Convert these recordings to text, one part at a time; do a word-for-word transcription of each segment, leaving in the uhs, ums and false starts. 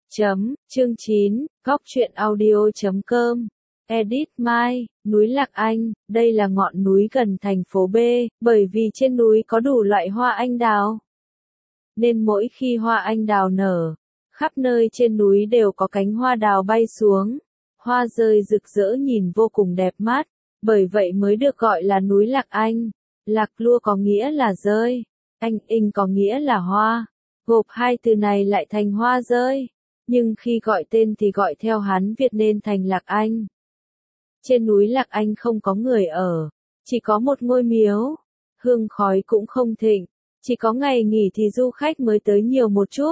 Chấm, chương chín, góc truyện audio chấm com. Edit Mai, núi Lạc Anh, đây là ngọn núi gần thành phố B, bởi vì trên núi có đủ loại hoa anh đào. Nên mỗi khi hoa anh đào nở, khắp nơi trên núi đều có cánh hoa đào bay xuống. Hoa rơi rực rỡ nhìn vô cùng đẹp mắt, bởi vậy mới được gọi là núi Lạc Anh. Lạc Lua có nghĩa là rơi, Anh Inh có nghĩa là hoa. Gộp hai từ này lại thành hoa rơi. Nhưng khi gọi tên thì gọi theo Hán Việt nên thành Lạc Anh. Trên núi Lạc Anh không có người ở, chỉ có một ngôi miếu, hương khói cũng không thịnh, chỉ có ngày nghỉ thì du khách mới tới nhiều một chút.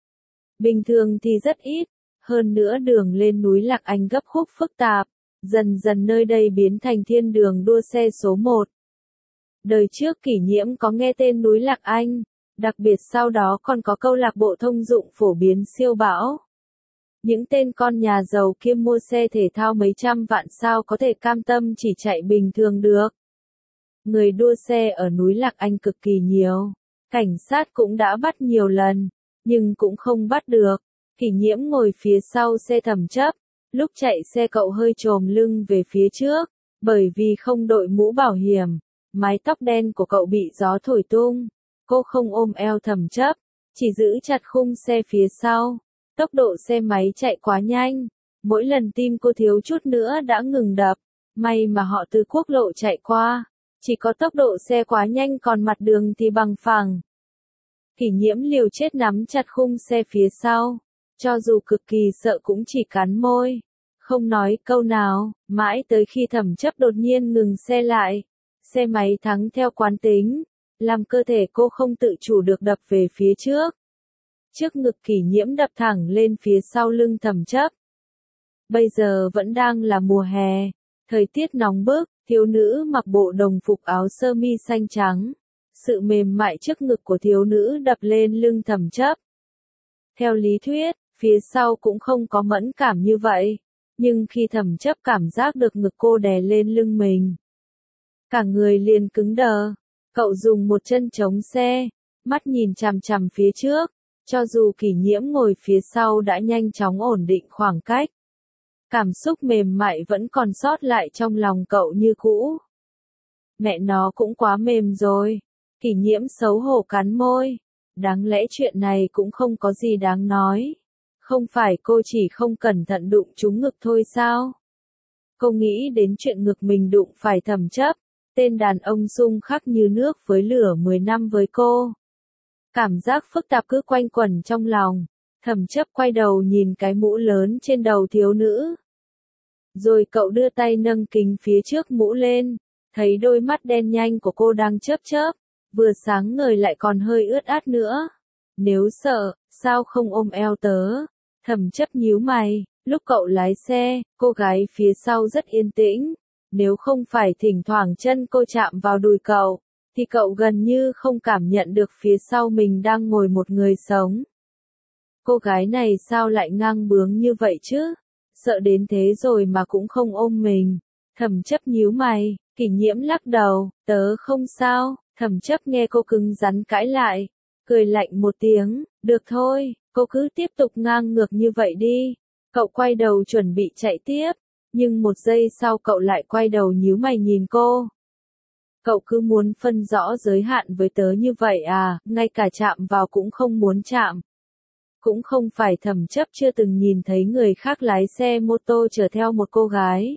Bình thường thì rất ít, hơn nữa đường lên núi Lạc Anh gấp khúc phức tạp, dần dần nơi đây biến thành thiên đường đua xe số một. Đời trước Kỷ Nhiễm có nghe tên núi Lạc Anh. Đặc biệt sau đó còn có câu lạc bộ thông dụng phổ biến siêu bão. Những tên con nhà giàu kia mua xe thể thao mấy trăm vạn sao có thể cam tâm chỉ chạy bình thường được. Người đua xe ở núi Lạc Anh cực kỳ nhiều. Cảnh sát cũng đã bắt nhiều lần, nhưng cũng không bắt được. Kỷ Nhiễm ngồi phía sau xe Thẩm Chấp. Lúc chạy xe cậu hơi chồm lưng về phía trước, bởi vì không đội mũ bảo hiểm. Mái tóc đen của cậu bị gió thổi tung. Cô không ôm eo Thẩm Chấp, chỉ giữ chặt khung xe phía sau. Tốc độ xe máy chạy quá nhanh, mỗi lần tim cô thiếu chút nữa đã ngừng đập. May mà họ từ quốc lộ chạy qua, chỉ có tốc độ xe quá nhanh còn mặt đường thì bằng phẳng. Kỷ Nhiễm liều chết nắm chặt khung xe phía sau, cho dù cực kỳ sợ cũng chỉ cắn môi, không nói câu nào, mãi tới khi Thẩm Chấp đột nhiên ngừng xe lại. Xe máy thắng theo quán tính, làm cơ thể cô không tự chủ được đập về phía trước. Trước ngực Kỷ Nhiễm đập thẳng lên phía sau lưng Thẩm Chấp. Bây giờ vẫn đang là mùa hè, thời tiết nóng bức, thiếu nữ mặc bộ đồng phục áo sơ mi xanh trắng. Sự mềm mại trước ngực của thiếu nữ đập lên lưng Thẩm Chấp. Theo lý thuyết, phía sau cũng không có mẫn cảm như vậy, nhưng khi Thẩm Chấp cảm giác được ngực cô đè lên lưng mình, cả người liền cứng đờ. Cậu dùng một chân chống xe, mắt nhìn chằm chằm phía trước, cho dù Kỷ Nhiễm ngồi phía sau đã nhanh chóng ổn định khoảng cách. Cảm xúc mềm mại vẫn còn sót lại trong lòng cậu như cũ. Mẹ nó cũng quá mềm rồi. Kỷ Nhiễm xấu hổ cắn môi. Đáng lẽ chuyện này cũng không có gì đáng nói. Không phải cô chỉ không cẩn thận đụng trúng ngực thôi sao? Cô nghĩ đến chuyện ngực mình đụng phải Thẩm Chấp. Tên đàn ông xung khắc như nước với lửa mười năm với cô. Cảm giác phức tạp cứ quanh quẩn trong lòng. Thẩm Chấp quay đầu nhìn cái mũ lớn trên đầu thiếu nữ. Rồi cậu đưa tay nâng kính phía trước mũ lên, thấy đôi mắt đen nhanh của cô đang chớp chớp, vừa sáng ngời lại còn hơi ướt át nữa. Nếu sợ, sao không ôm eo tớ? Thẩm Chấp nhíu mày, lúc cậu lái xe, cô gái phía sau rất yên tĩnh. Nếu không phải thỉnh thoảng chân cô chạm vào đùi cậu, thì cậu gần như không cảm nhận được phía sau mình đang ngồi một người sống. Cô gái này sao lại ngang bướng như vậy chứ? Sợ đến thế rồi mà cũng không ôm mình. Thẩm Chấp nhíu mày, Kỷ Nhiễm lắc đầu, tớ không sao. Thẩm Chấp nghe cô cứng rắn cãi lại, cười lạnh một tiếng, được thôi, cô cứ tiếp tục ngang ngược như vậy đi. Cậu quay đầu chuẩn bị chạy tiếp. Nhưng một giây sau cậu lại quay đầu nhíu mày nhìn cô. Cậu cứ muốn phân rõ giới hạn với tớ như vậy à, ngay cả chạm vào cũng không muốn chạm. Cũng không phải Thẩm Chấp chưa từng nhìn thấy người khác lái xe mô tô chở theo một cô gái.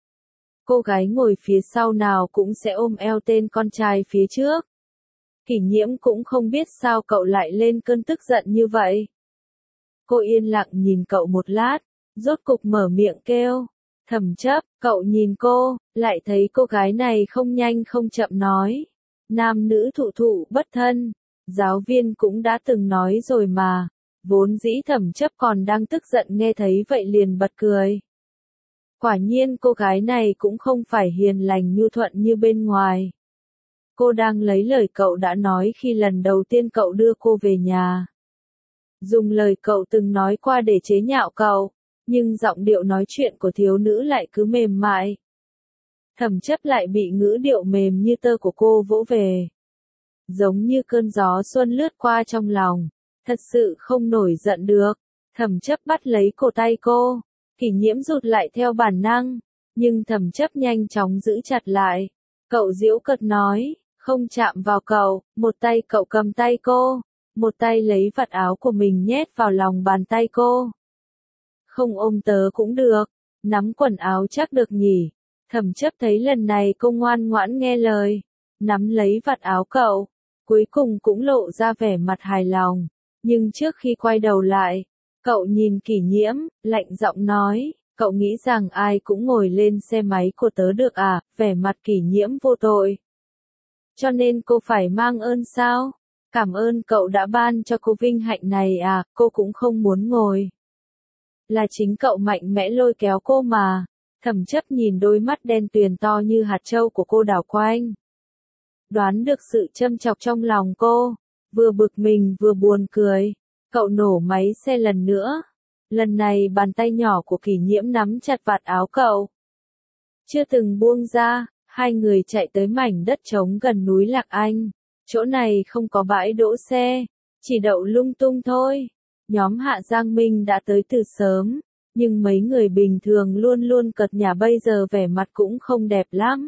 Cô gái ngồi phía sau nào cũng sẽ ôm eo tên con trai phía trước. Kỷ Nhiễm cũng không biết sao cậu lại lên cơn tức giận như vậy. Cô yên lặng nhìn cậu một lát, rốt cục mở miệng kêu. Thẩm Chấp, cậu nhìn cô, lại thấy cô gái này không nhanh không chậm nói. Nam nữ thụ thụ bất thân, giáo viên cũng đã từng nói rồi mà. Vốn dĩ Thẩm Chấp còn đang tức giận nghe thấy vậy liền bật cười. Quả nhiên cô gái này cũng không phải hiền lành nhu thuận như bên ngoài. Cô đang lấy lời cậu đã nói khi lần đầu tiên cậu đưa cô về nhà. Dùng lời cậu từng nói qua để chế nhạo cậu. Nhưng giọng điệu nói chuyện của thiếu nữ lại cứ mềm mại. Thẩm Chấp lại bị ngữ điệu mềm như tơ của cô vỗ về. Giống như cơn gió xuân lướt qua trong lòng. Thật sự không nổi giận được. Thẩm chấp bắt lấy cổ tay cô, Kỷ Nhiễm rụt lại theo bản năng, nhưng Thẩm chấp nhanh chóng giữ chặt lại. Cậu giễu cợt nói, không chạm vào cậu, một tay cậu cầm tay cô, một tay lấy vạt áo của mình nhét vào lòng bàn tay cô. Không ôm tớ cũng được, nắm quần áo chắc được nhỉ. Thẩm chấp thấy lần này cô ngoan ngoãn nghe lời, nắm lấy vạt áo cậu, cuối cùng cũng lộ ra vẻ mặt hài lòng. Nhưng trước khi quay đầu lại, cậu nhìn Kỷ Nhiễm, lạnh giọng nói, cậu nghĩ rằng ai cũng ngồi lên xe máy của tớ được à, vẻ mặt Kỷ Nhiễm vô tội. Cho nên cô phải mang ơn sao? Cảm ơn cậu đã ban cho cô vinh hạnh này à, cô cũng không muốn ngồi. Là chính cậu mạnh mẽ lôi kéo cô mà. Thẩm chấp nhìn đôi mắt đen tuyền to như hạt trâu của cô đảo quanh. Đoán được sự châm chọc trong lòng cô, vừa bực mình vừa buồn cười. Cậu nổ máy xe lần nữa. Lần này bàn tay nhỏ của Kỷ Nhiễm nắm chặt vạt áo cậu. Chưa từng buông ra, hai người chạy tới mảnh đất trống gần núi Lạc Anh. Chỗ này không có bãi đỗ xe, chỉ đậu lung tung thôi. Nhóm Hạ Giang Minh đã tới từ sớm, nhưng mấy người bình thường luôn luôn cợt nhả bây giờ vẻ mặt cũng không đẹp lắm.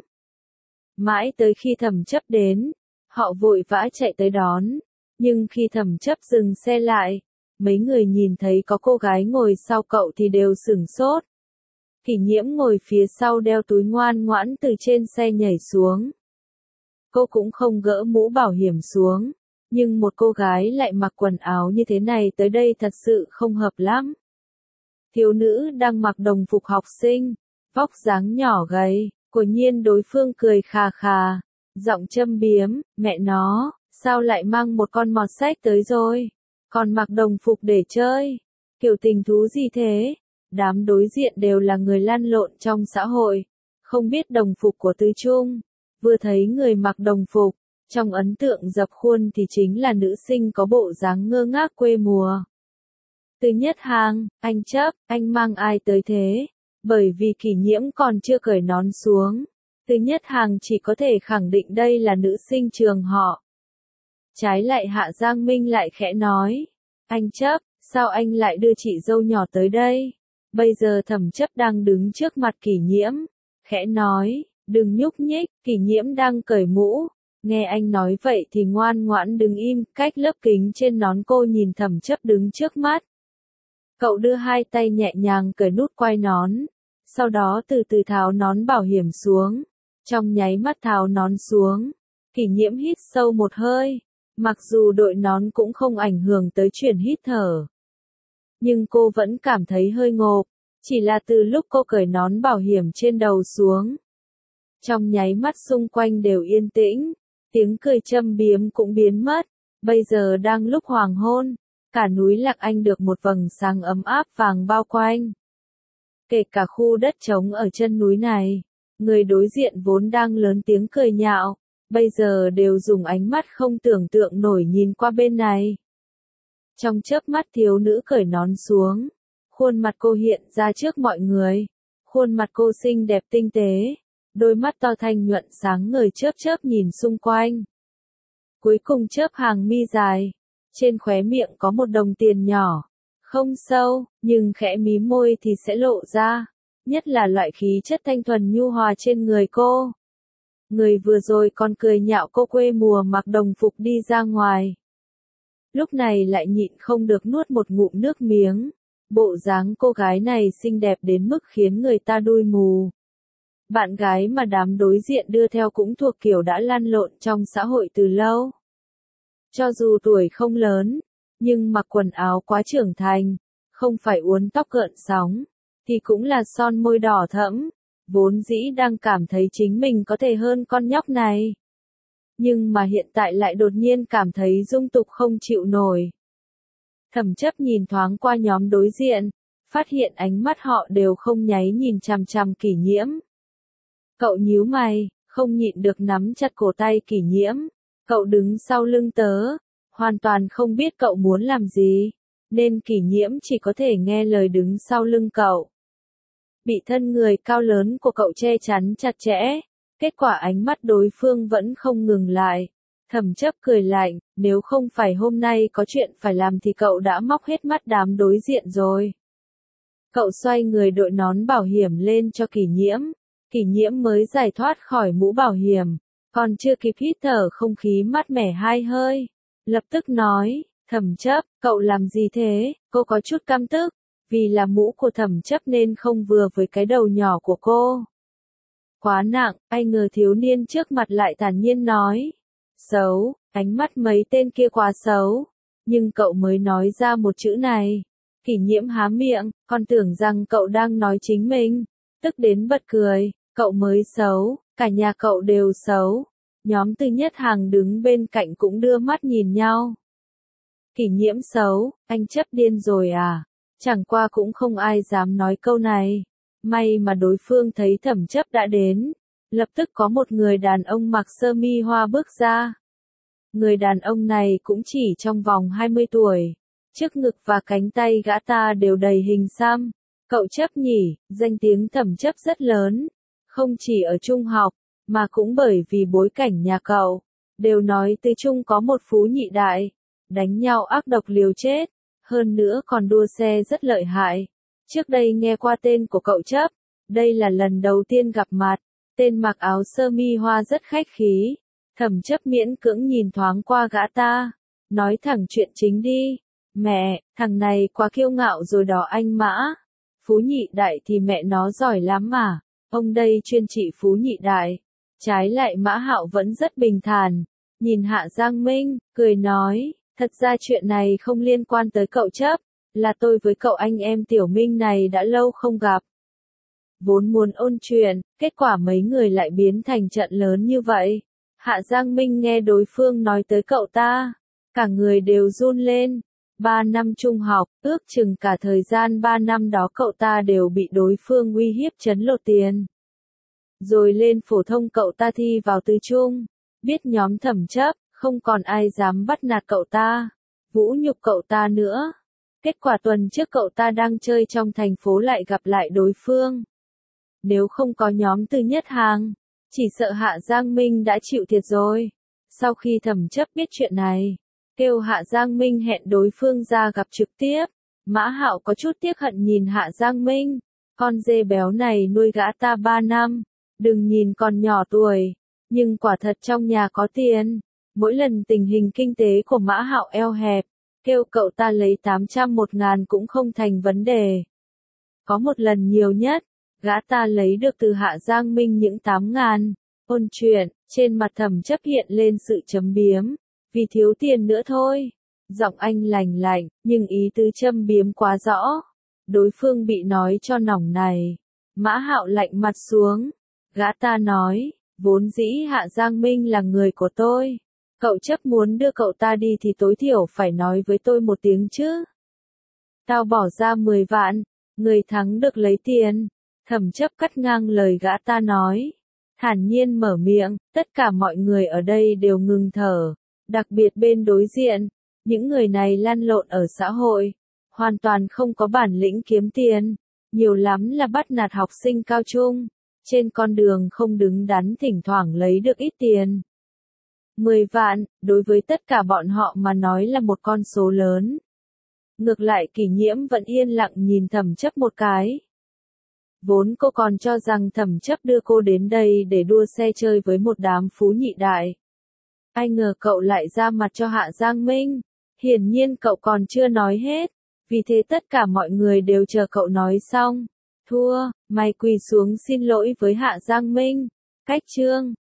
Mãi tới khi Thẩm chấp đến, họ vội vã chạy tới đón, nhưng khi Thẩm chấp dừng xe lại, mấy người nhìn thấy có cô gái ngồi sau cậu thì đều sửng sốt. Kỷ Nhiễm ngồi phía sau đeo túi ngoan ngoãn từ trên xe nhảy xuống. Cô cũng không gỡ mũ bảo hiểm xuống, nhưng một cô gái lại mặc quần áo như thế này tới đây thật sự không hợp lắm. Thiếu nữ đang mặc đồng phục học sinh, vóc dáng nhỏ gầy, quả nhiên đối phương cười khà khà, giọng châm biếm, mẹ nó, sao lại mang một con mọt sách tới rồi, còn mặc đồng phục để chơi, kiểu tình thú gì thế? Đám đối diện đều là người lăn lộn trong xã hội, không biết đồng phục của Tứ Trung, vừa thấy người mặc đồng phục, trong ấn tượng dập khuôn thì chính là nữ sinh có bộ dáng ngơ ngác quê mùa. Từ Nhất Hàng, anh chấp, anh mang ai tới thế? Bởi vì Kỷ Nhiễm còn chưa cởi nón xuống, Từ Nhất Hàng chỉ có thể khẳng định đây là nữ sinh trường họ. Trái lại Hạ Giang Minh lại khẽ nói, anh chấp, sao anh lại đưa chị dâu nhỏ tới đây? Bây giờ Thẩm chấp đang đứng trước mặt Kỷ Nhiễm, khẽ nói, đừng nhúc nhích, Kỷ Nhiễm đang cởi mũ. Nghe anh nói vậy thì ngoan ngoãn đứng im, cách lớp kính trên nón cô nhìn Thẩm chấp đứng trước mắt. Cậu đưa hai tay nhẹ nhàng cởi nút quai nón, sau đó từ từ tháo nón bảo hiểm xuống. Trong nháy mắt tháo nón xuống, Kỷ Nhiễm hít sâu một hơi, mặc dù đội nón cũng không ảnh hưởng tới chuyện hít thở. Nhưng cô vẫn cảm thấy hơi ngộp, chỉ là từ lúc cô cởi nón bảo hiểm trên đầu xuống. Trong nháy mắt xung quanh đều yên tĩnh, tiếng cười châm biếm cũng biến mất, bây giờ đang lúc hoàng hôn, cả núi Lạc Anh được một vầng sáng ấm áp vàng bao quanh. Kể cả khu đất trống ở chân núi này, người đối diện vốn đang lớn tiếng cười nhạo, bây giờ đều dùng ánh mắt không tưởng tượng nổi nhìn qua bên này. Trong chớp mắt thiếu nữ cởi nón xuống, khuôn mặt cô hiện ra trước mọi người, khuôn mặt cô xinh đẹp tinh tế, đôi mắt to thanh nhuận sáng ngời chớp chớp nhìn xung quanh. Cuối cùng chớp hàng mi dài, trên khóe miệng có một đồng tiền nhỏ, không sâu, nhưng khẽ mí môi thì sẽ lộ ra, nhất là loại khí chất thanh thuần nhu hòa trên người cô. Người vừa rồi còn cười nhạo cô quê mùa mặc đồng phục đi ra ngoài. Lúc này lại nhịn không được nuốt một ngụm nước miếng, bộ dáng cô gái này xinh đẹp đến mức khiến người ta đuôi mù. Bạn gái mà đám đối diện đưa theo cũng thuộc kiểu đã lăn lộn trong xã hội từ lâu. Cho dù tuổi không lớn, nhưng mặc quần áo quá trưởng thành, không phải uốn tóc gợn sóng, thì cũng là son môi đỏ thẫm, vốn dĩ đang cảm thấy chính mình có thể hơn con nhóc này. Nhưng mà hiện tại lại đột nhiên cảm thấy dung tục không chịu nổi. Thẩm chấp nhìn thoáng qua nhóm đối diện, phát hiện ánh mắt họ đều không nháy nhìn chằm chằm Kỷ Nhiễm. Cậu nhíu mày, không nhịn được nắm chặt cổ tay Kỷ Nhiễm. Cậu đứng sau lưng tớ, hoàn toàn không biết cậu muốn làm gì, nên Kỷ Nhiễm chỉ có thể nghe lời đứng sau lưng cậu. Bị thân người cao lớn của cậu che chắn chặt chẽ, kết quả ánh mắt đối phương vẫn không ngừng lại, Thẩm chấp cười lạnh, nếu không phải hôm nay có chuyện phải làm thì cậu đã móc hết mắt đám đối diện rồi. Cậu xoay người đội nón bảo hiểm lên cho Kỷ Nhiễm. Kỷ Nhiễm mới giải thoát khỏi mũ bảo hiểm, còn chưa kịp hít thở không khí mát mẻ hai hơi. Lập tức nói, Thẩm chấp, cậu làm gì thế? Cô có chút căm tức, vì là mũ của Thẩm chấp nên không vừa với cái đầu nhỏ của cô. Quá nặng, ai ngờ thiếu niên trước mặt lại thản nhiên nói. Xấu, ánh mắt mấy tên kia quá xấu. Nhưng cậu mới nói ra một chữ này. Kỷ Nhiễm há miệng, còn tưởng rằng cậu đang nói chính mình. Tức đến bật cười, cậu mới xấu, cả nhà cậu đều xấu. Nhóm Tư Nhất Hàng đứng bên cạnh cũng đưa mắt nhìn nhau. Kỷ Nhiễm xấu, anh chấp điên rồi à? Chẳng qua cũng không ai dám nói câu này. May mà đối phương thấy Thẩm chấp đã đến. Lập tức có một người đàn ông mặc sơ mi hoa bước ra. Người đàn ông này cũng chỉ trong vòng hai mươi tuổi. Trước ngực và cánh tay gã ta đều đầy hình xăm. Cậu chấp nhỉ, danh tiếng Thẩm chấp rất lớn. Không chỉ ở trung học, mà cũng bởi vì bối cảnh nhà cậu. Đều nói Tư Trung có một phú nhị đại. Đánh nhau ác độc liều chết. Hơn nữa còn đua xe rất lợi hại. Trước đây nghe qua tên của cậu chấp. Đây là lần đầu tiên gặp mặt. Tên mặc áo sơ mi hoa rất khách khí. Thẩm chấp miễn cưỡng nhìn thoáng qua gã ta. Nói thẳng chuyện chính đi. Mẹ, thằng này quá kiêu ngạo rồi đó anh Mã. Phú nhị đại thì mẹ nó giỏi lắm mà. Ông đây chuyên trị phú nhị đại. Trái lại Mã Hạo vẫn rất bình thản. Nhìn Hạ Giang Minh, cười nói. Thật ra chuyện này không liên quan tới cậu chấp. Là tôi với cậu anh em Tiểu Minh này đã lâu không gặp. Vốn muốn ôn chuyện, kết quả mấy người lại biến thành trận lớn như vậy. Hạ Giang Minh nghe đối phương nói tới cậu ta. Cả người đều run lên. Ba năm trung học, ước chừng cả thời gian ba năm đó cậu ta đều bị đối phương uy hiếp trấn lột tiền. Rồi lên phổ thông cậu ta thi vào tư trung. Biết nhóm Thẩm chấp, không còn ai dám bắt nạt cậu ta. Vũ nhục cậu ta nữa. Kết quả tuần trước cậu ta đang chơi trong thành phố lại gặp lại đối phương. Nếu không có nhóm Tư Nhất Hàng, chỉ sợ Hạ Giang Minh đã chịu thiệt rồi. Sau khi Thẩm chấp biết chuyện này, kêu Hạ Giang Minh hẹn đối phương ra gặp trực tiếp. Mã Hạo có chút tiếc hận nhìn Hạ Giang Minh. Con dê béo này nuôi gã ta ba năm. Đừng nhìn còn nhỏ tuổi. Nhưng quả thật trong nhà có tiền. Mỗi lần tình hình kinh tế của Mã Hạo eo hẹp, kêu cậu ta lấy tám trăm một ngàn cũng không thành vấn đề. Có một lần nhiều nhất, gã ta lấy được từ Hạ Giang Minh những tám ngàn. Ôn chuyện, trên mặt Thẩm chấp hiện lên sự châm biếm. Vì thiếu tiền nữa thôi. Giọng anh lành lạnh, nhưng ý tứ châm biếm quá rõ. Đối phương bị nói cho nòng này. Mã Hạo lạnh mặt xuống. Gã ta nói, vốn dĩ Hạ Giang Minh là người của tôi. Cậu chấp muốn đưa cậu ta đi thì tối thiểu phải nói với tôi một tiếng chứ. Tao bỏ ra mười vạn, người thắng được lấy tiền. Thẩm chấp cắt ngang lời gã ta nói. Thản nhiên mở miệng, tất cả mọi người ở đây đều ngừng thở. Đặc biệt bên đối diện, những người này lăn lộn ở xã hội. Hoàn toàn không có bản lĩnh kiếm tiền. Nhiều lắm là bắt nạt học sinh cao trung. Trên con đường không đứng đắn thỉnh thoảng lấy được ít tiền. Mười vạn, đối với tất cả bọn họ mà nói là một con số lớn. Ngược lại Kỷ Nhiễm vẫn yên lặng nhìn Thẩm chấp một cái. Vốn cô còn cho rằng Thẩm chấp đưa cô đến đây để đua xe chơi với một đám phú nhị đại. Ai ngờ cậu lại ra mặt cho Hạ Giang Minh. Hiển nhiên cậu còn chưa nói hết. Vì thế tất cả mọi người đều chờ cậu nói xong. Thua, mày quỳ xuống xin lỗi với Hạ Giang Minh. Cách chương.